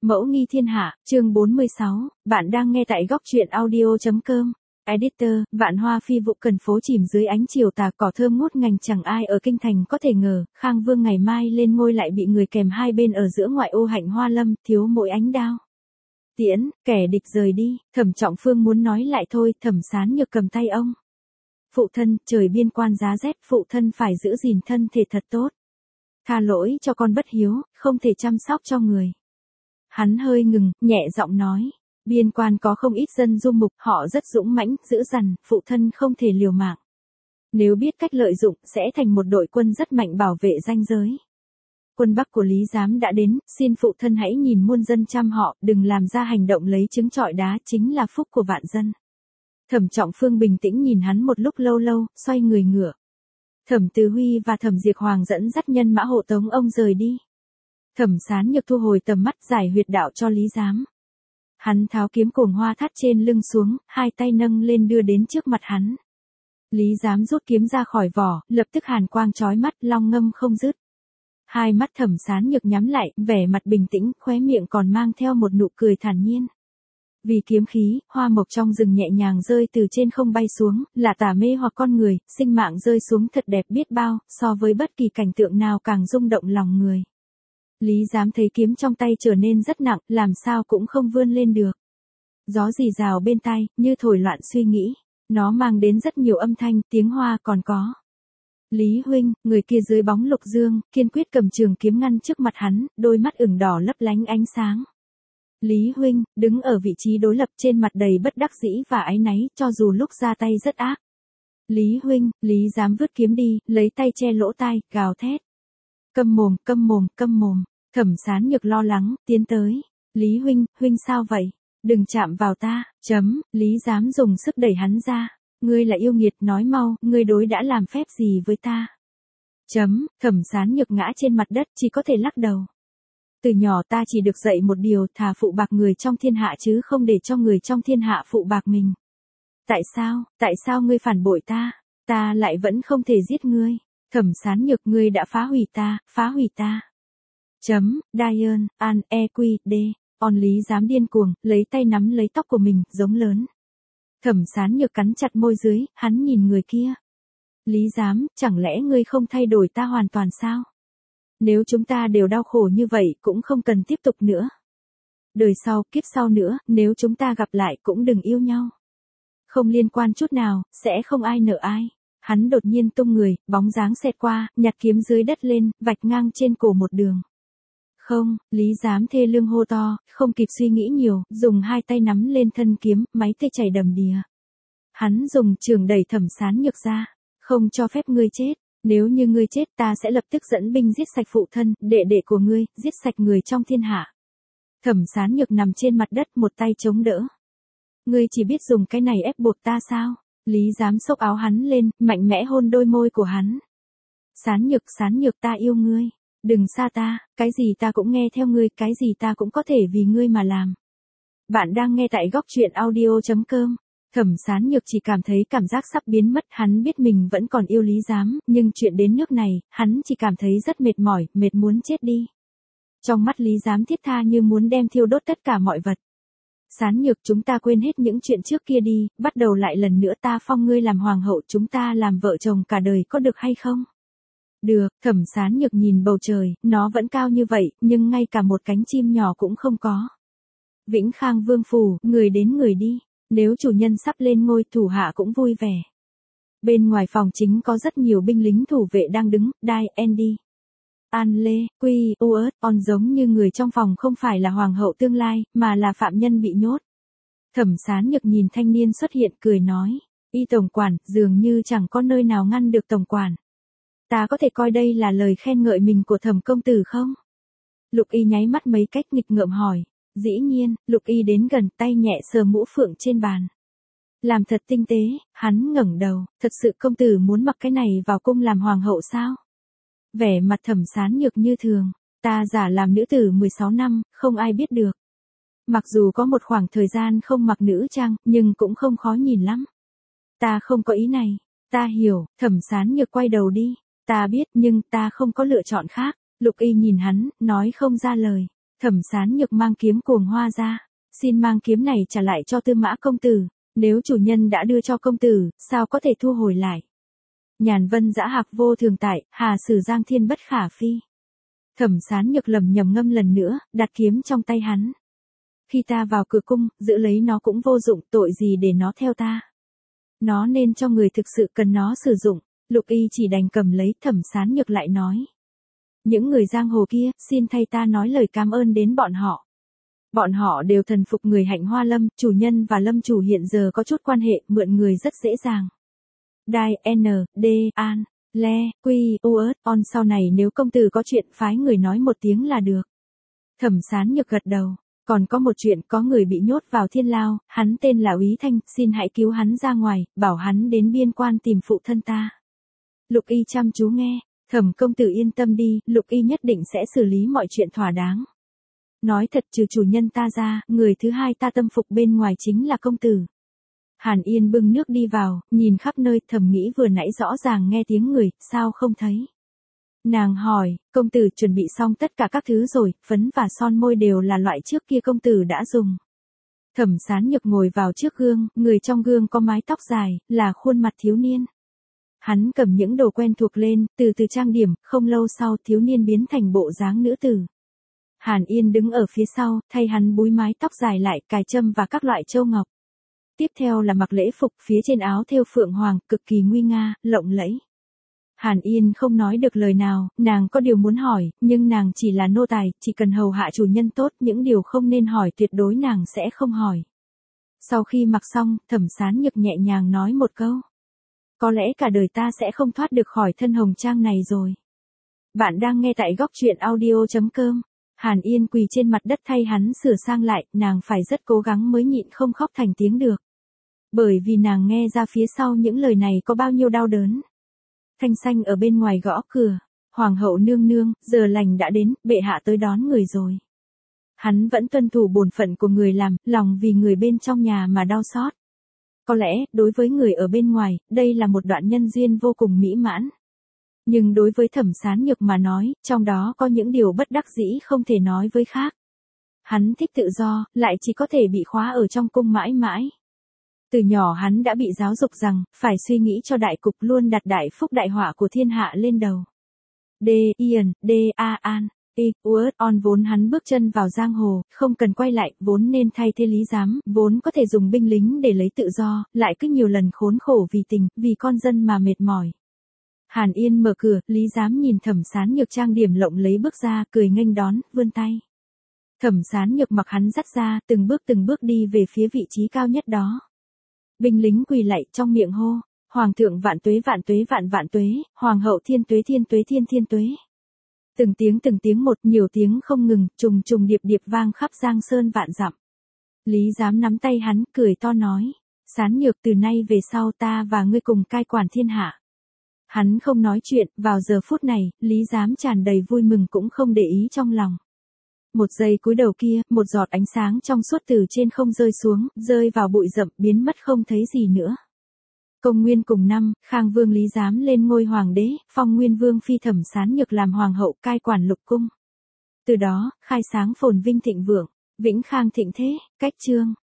Mẫu nghi thiên hạ, chương 46, bạn đang nghe tại góc truyện audio.com. Editor, Vạn Hoa phi vụ cần phố chìm dưới ánh chiều tà, cỏ thơm ngút ngành, chẳng ai ở kinh thành có thể ngờ, Khang Vương ngày mai lên ngôi lại bị người kèm hai bên ở giữa ngoại ô Hạnh Hoa Lâm, thiếu mỗi ánh đao. Tiễn, kẻ địch rời đi, Thẩm Trọng Phương muốn nói lại thôi, Thẩm Sán Nhược cầm tay ông. Phụ thân, trời biên quan giá rét, phụ thân phải giữ gìn thân thể thật tốt. Tha lỗi cho con bất hiếu, không thể chăm sóc cho người. Hắn hơi ngừng, nhẹ giọng nói. Biên quan có không ít dân du mục, họ rất dũng mãnh, dữ dằn, phụ thân không thể liều mạng. Nếu biết cách lợi dụng, sẽ thành một đội quân rất mạnh bảo vệ ranh giới. Quân Bắc của Lý Giám đã đến, xin phụ thân hãy nhìn muôn dân chăm họ, đừng làm ra hành động lấy trứng trọi đá, chính là phúc của vạn dân. Thẩm Trọng Phương bình tĩnh nhìn hắn một lúc lâu lâu, xoay người ngựa. Thẩm Từ Huy và Thẩm Diệp Hoàng dẫn dắt nhân mã hộ tống ông rời đi. Thẩm Sán Nhược thu hồi tầm mắt, giải huyệt đạo cho Lý Giám. Hắn tháo kiếm cồn hoa thắt trên lưng xuống, hai tay nâng lên đưa đến trước mặt hắn. Lý Giám rút kiếm ra khỏi vỏ, lập tức hàn quang chói mắt, long ngâm không dứt. Hai mắt Thẩm Sán Nhược nhắm lại, vẻ mặt bình tĩnh, khóe miệng còn mang theo một nụ cười thản nhiên. Vì kiếm khí, hoa mộc trong rừng nhẹ nhàng rơi từ trên không bay xuống, là tả mê hoặc con người, sinh mạng rơi xuống thật đẹp biết bao, so với bất kỳ cảnh tượng nào càng rung động lòng người. Lý Giám thấy kiếm trong tay trở nên rất nặng, làm sao cũng không vươn lên được. Gió rì rào bên tai, như thổi loạn suy nghĩ. Nó mang đến rất nhiều âm thanh, tiếng hoa còn có. Lý huynh, người kia dưới bóng lục dương, kiên quyết cầm trường kiếm ngăn trước mặt hắn, đôi mắt ửng đỏ lấp lánh ánh sáng. Lý huynh, đứng ở vị trí đối lập, trên mặt đầy bất đắc dĩ và áy náy, cho dù lúc ra tay rất ác. Lý huynh, Lý Giám vứt kiếm đi, lấy tay che lỗ tai, gào thét. Câm mồm, câm mồm, câm mồm. Thẩm Sán Nhược lo lắng, tiến tới. Lý huynh, huynh sao vậy? Đừng chạm vào ta, Lý Giám dùng sức đẩy hắn ra. Ngươi là yêu nghiệt, nói mau, ngươi đối đã làm phép gì với ta? Thẩm Sán Nhược ngã trên mặt đất, chỉ có thể lắc đầu. Từ nhỏ ta chỉ được dạy một điều, thà phụ bạc người trong thiên hạ chứ không để cho người trong thiên hạ phụ bạc mình. Tại sao ngươi phản bội ta? Ta lại vẫn không thể giết ngươi. Thẩm Sán Nhược, ngươi đã phá hủy ta. Diane, An, EQD, On Lý Giám điên cuồng, lấy tay nắm lấy tóc của mình, giống lớn. Thẩm Sán Nhược cắn chặt môi dưới, hắn nhìn người kia. Lý Giám, chẳng lẽ ngươi không thay đổi ta hoàn toàn sao? Nếu chúng ta đều đau khổ như vậy, cũng không cần tiếp tục nữa. Đời sau, kiếp sau nữa, nếu chúng ta gặp lại cũng đừng yêu nhau. Không liên quan chút nào, sẽ không ai nợ ai. Hắn đột nhiên tung người, bóng dáng xẹt qua, nhặt kiếm dưới đất lên, vạch ngang trên cổ một đường. Không, Lý Giám thê lương hô to, không kịp suy nghĩ nhiều, dùng hai tay nắm lên thân kiếm, máy tê chảy đầm đìa. Hắn dùng trường đẩy Thẩm Sán Nhược ra. Không cho phép ngươi chết. Nếu như ngươi chết, ta sẽ lập tức dẫn binh giết sạch phụ thân, đệ đệ của ngươi, giết sạch người trong thiên hạ. Thẩm Sán Nhược nằm trên mặt đất, một tay chống đỡ. Ngươi chỉ biết dùng cái này ép buộc ta sao? Lý Giám xốc áo hắn lên, mạnh mẽ hôn đôi môi của hắn. Sán Nhược, ta yêu ngươi. Đừng xa ta, cái gì ta cũng nghe theo ngươi, cái gì ta cũng có thể vì ngươi mà làm. Bạn đang nghe tại góc truyện audio.com. Thẩm Sán Nhược chỉ cảm thấy cảm giác sắp biến mất, hắn biết mình vẫn còn yêu Lý Giám, nhưng chuyện đến nước này, hắn chỉ cảm thấy rất mệt mỏi, mệt muốn chết đi. Trong mắt Lý Giám thiết tha như muốn đem thiêu đốt tất cả mọi vật. Sán Nhược, chúng ta quên hết những chuyện trước kia đi, bắt đầu lại lần nữa, ta phong ngươi làm hoàng hậu, chúng ta làm vợ chồng cả đời, có được hay không? Được, Thẩm Sán Nhược nhìn bầu trời, nó vẫn cao như vậy, nhưng ngay cả một cánh chim nhỏ cũng không có. Vĩnh Khang Vương phủ, người đến người đi. Nếu chủ nhân sắp lên ngôi, thủ hạ cũng vui vẻ. Bên ngoài phòng chính có rất nhiều binh lính thủ vệ đang đứng, Andy, An Lê, Quy, Uớt, On giống như người trong phòng không phải là hoàng hậu tương lai, mà là phạm nhân bị nhốt. Thẩm Sán Nhược nhìn thanh niên xuất hiện, cười nói, y tổng quản, dường như chẳng có nơi nào ngăn được tổng quản. Ta có thể coi đây là lời khen ngợi mình của Thẩm công tử không? Lục Y nháy mắt mấy cách nghịch ngợm hỏi. Dĩ nhiên, Lục Y đến gần, tay nhẹ sờ mũ phượng trên bàn. Làm thật tinh tế, hắn ngẩng đầu, thật sự công tử muốn mặc cái này vào cung làm hoàng hậu sao? Vẻ mặt Thẩm Sán Nhược như thường, ta giả làm nữ tử 16 năm, không ai biết được. Mặc dù có một khoảng thời gian không mặc nữ trang, nhưng cũng không khó nhìn lắm. Ta không có ý này, ta hiểu, Thẩm Sán Nhược quay đầu đi. Ta biết, nhưng ta không có lựa chọn khác. Lục Y nhìn hắn, nói không ra lời. Thẩm Sán Nhược mang kiếm cuồng hoa ra, xin mang kiếm này trả lại cho Tư Mã công tử, nếu chủ nhân đã đưa cho công tử, sao có thể thu hồi lại. Nhàn vân dã hạc vô thường tại, hà sử giang thiên bất khả phi. Thẩm Sán Nhược lầm nhầm ngâm lần nữa, đặt kiếm trong tay hắn. Khi ta vào cửa cung, giữ lấy nó cũng vô dụng, tội gì để nó theo ta. Nó nên cho người thực sự cần nó sử dụng. Lục Y chỉ đành cầm lấy. Thẩm Sán Nhược lại nói. Những người giang hồ kia, xin thay ta nói lời cảm ơn đến bọn họ. Bọn họ đều thần phục người Hạnh Hoa Lâm, chủ nhân và lâm chủ hiện giờ có chút quan hệ, mượn người rất dễ dàng. Đai, N, D, An, Le, Quy, Uớt, On sau này nếu công tử có chuyện phái người nói một tiếng là được. Thẩm Sán Nhược gật đầu. Còn có một chuyện, có người bị nhốt vào thiên lao, hắn tên là Úy Thanh, xin hãy cứu hắn ra ngoài, bảo hắn đến biên quan tìm phụ thân ta. Lục Y chăm chú nghe. Thẩm công tử yên tâm đi, Lục Y nhất định sẽ xử lý mọi chuyện thỏa đáng. Nói thật, trừ chủ nhân ta ra, người thứ hai ta tâm phục bên ngoài chính là công tử. Hàn Yên bưng nước đi vào, nhìn khắp nơi, thầm nghĩ vừa nãy rõ ràng nghe tiếng người, sao không thấy. Nàng hỏi, công tử chuẩn bị xong tất cả các thứ rồi, phấn và son môi đều là loại trước kia công tử đã dùng. Thẩm Sán Nhược ngồi vào trước gương, người trong gương có mái tóc dài, là khuôn mặt thiếu niên. Hắn cầm những đồ quen thuộc lên, từ từ trang điểm, không lâu sau thiếu niên biến thành bộ dáng nữ tử. Hàn Yên đứng ở phía sau, thay hắn búi mái tóc dài lại, cài trâm và các loại châu ngọc. Tiếp theo là mặc lễ phục, phía trên áo thêu phượng hoàng, cực kỳ nguy nga, lộng lẫy. Hàn Yên không nói được lời nào, nàng có điều muốn hỏi, nhưng nàng chỉ là nô tài, chỉ cần hầu hạ chủ nhân tốt, những điều không nên hỏi tuyệt đối nàng sẽ không hỏi. Sau khi mặc xong, Thẩm Sán Nhược nhẹ nhàng nói một câu. Có lẽ cả đời ta sẽ không thoát được khỏi thân hồng trang này rồi. Bạn đang nghe tại góc truyện audio.com. Hàn Yên quỳ trên mặt đất thay hắn sửa sang lại, nàng phải rất cố gắng mới nhịn không khóc thành tiếng được. Bởi vì nàng nghe ra phía sau những lời này có bao nhiêu đau đớn. Thanh Xanh ở bên ngoài gõ cửa. Hoàng hậu nương nương, giờ lành đã đến, bệ hạ tới đón người rồi. Hắn vẫn tuân thủ bổn phận của người làm, lòng vì người bên trong nhà mà đau xót. Có lẽ, đối với người ở bên ngoài, đây là một đoạn nhân duyên vô cùng mỹ mãn. Nhưng đối với Thẩm Sán Nhược mà nói, trong đó có những điều bất đắc dĩ không thể nói với khác. Hắn thích tự do, lại chỉ có thể bị khóa ở trong cung mãi mãi. Từ nhỏ hắn đã bị giáo dục rằng, phải suy nghĩ cho đại cục, luôn đặt đại phúc đại họa của thiên hạ lên đầu. D. Ian, D. A. An, I. Uớt, On vốn hắn bước chân vào giang hồ, không cần quay lại, vốn nên thay thế Lý Giám, vốn có thể dùng binh lính để lấy tự do, lại cứ nhiều lần khốn khổ vì tình, vì con dân mà mệt mỏi. Hàn Yên mở cửa, Lý Giám nhìn Thẩm Sán Nhược trang điểm lộng lấy bước ra, cười nghênh đón, vươn tay. Thẩm Sán Nhược mặc hắn dắt ra, từng bước đi về phía vị trí cao nhất đó. Binh lính quỳ lạy trong miệng hô, Hoàng thượng vạn tuế vạn tuế, Hoàng hậu thiên tuế thiên tuế. Từng tiếng một, nhiều tiếng không ngừng, trùng trùng điệp vang khắp Giang Sơn vạn dặm. Lý Giám nắm tay hắn, cười to nói, Sán Nhược từ nay về sau ta và ngươi cùng cai quản thiên hạ. Hắn không nói chuyện, vào giờ phút này, Lý Giám tràn đầy vui mừng cũng không để ý trong lòng. Một giây cúi đầu kia, một giọt ánh sáng trong suốt từ trên không rơi xuống, rơi vào bụi rậm, biến mất không thấy gì nữa. Công nguyên cùng năm, Khang Vương Lý Giám lên ngôi hoàng đế, phong Nguyên Vương phi Thẩm Sán Nhược làm hoàng hậu, cai quản lục cung. Từ đó, khai sáng phồn vinh thịnh vượng, vĩnh khang thịnh thế, cách chương.